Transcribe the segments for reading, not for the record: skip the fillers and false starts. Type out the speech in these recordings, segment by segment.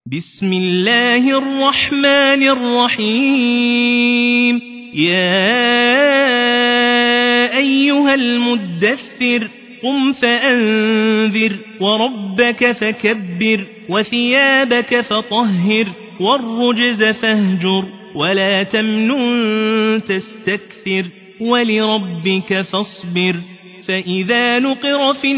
بسم الله الرحمن الرحيم يا أيها المدثر قم فأنذر وربك فكبر وثيابك فطهر والرجز فاهجر ولا تمنن تستكثر ولربك فاصبر فإذا نقر في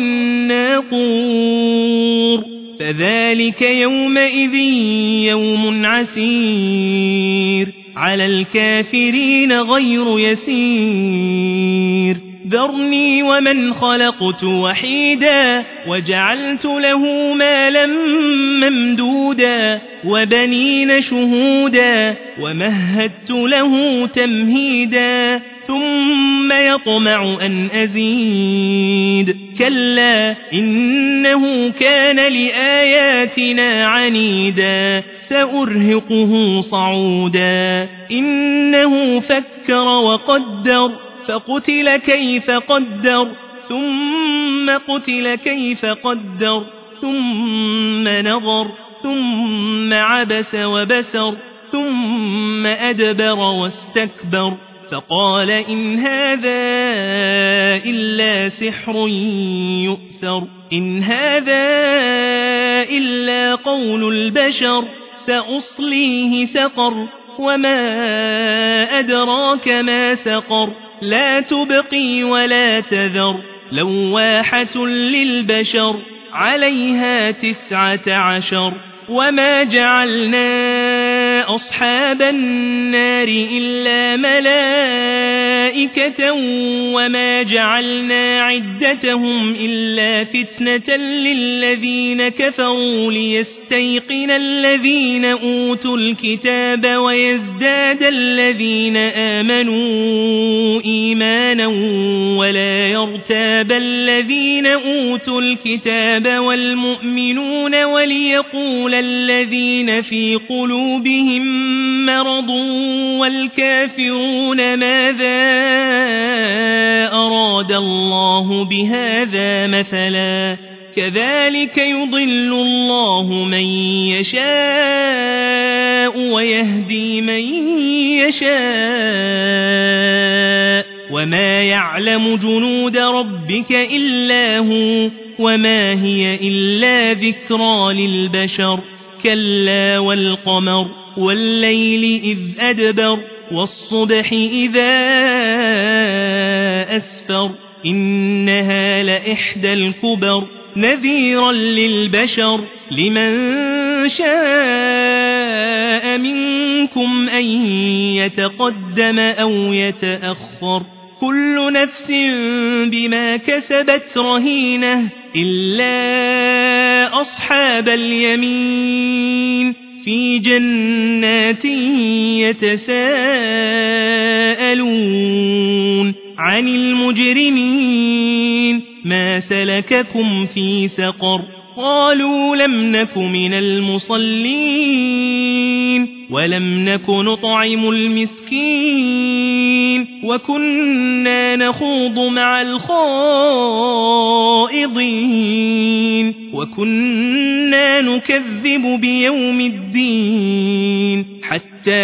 الناقور فذلك يومئذ يوم عسير على الكافرين غير يسير ذرني ومن خلقت وحيدا وجعلت له مالا ممدودا وبنين شهودا ومهدت له تمهيدا ثم يطمع أن أزيد كلا إنه كان لآياتنا عنيدا سأرهقه صعودا إنه فكر وقدر فقتل كيف قدر ثم قتل كيف قدر ثم نظر ثم عبس وبسر ثم أدبر واستكبر فقال إن هذا إلا سحر يؤثر إن هذا إلا قول البشر سأصليه سقر وما أدراك ما سقر لا تبقي ولا تذر لواحة للبشر عليها 19 وما جعلنا أصحاب النار إلا ملائكة وما جعلنا عدتهم إلا فتنة للذين كفروا ليستيقن الذين أوتوا الكتاب ويزداد الذين آمنوا إيمانا ولا يرتاب الذين أوتوا الكتاب والمؤمنون وليقول الذين في قلوبهم مرض والكافرون ماذا أراد الله بهذا مثلا كذلك يضل الله من يشاء ويهدي من يشاء وما يعلم جنود ربك إلا هو وما هي إلا ذكرى للبشر كلا والقمر والليل إذ أدبر والصبح إذا أسفر إنها لإحدى الكبر نذيرا للبشر لمن شاء منكم أن يتقدم أو يتأخر كل نفس بما كسبت رهينة إلا أصحاب اليمين في جنات يتساءلون عن المجرمين ما سلككم في سقر قالوا لم نك من المصلين ولم نك نطعم المسكين وكنا نخوض مع الخائضين وكنا نكذب بيوم الدين حتى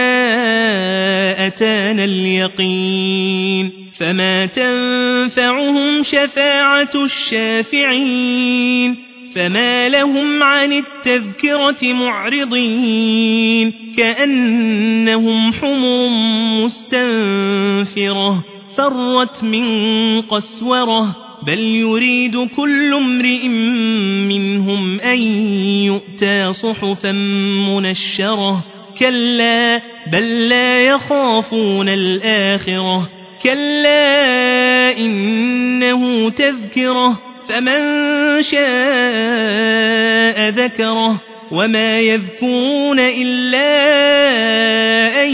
أتانا اليقين فما تنفعهم شفاعة الشافعين فما لهم عن التذكرة معرضين كأنهم حمر مستنفرة فرت من قسورة بل يريد كل امرئ منهم أن يؤتى صحفا منشرة كلا بل لا يخافون الآخرة كلا إنه تذكرة فمن شاء ذكره وما يذكرون إلا أن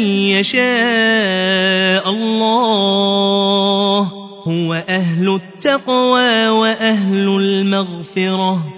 يشاء الله هو أهل التقوى وأهل المغفرة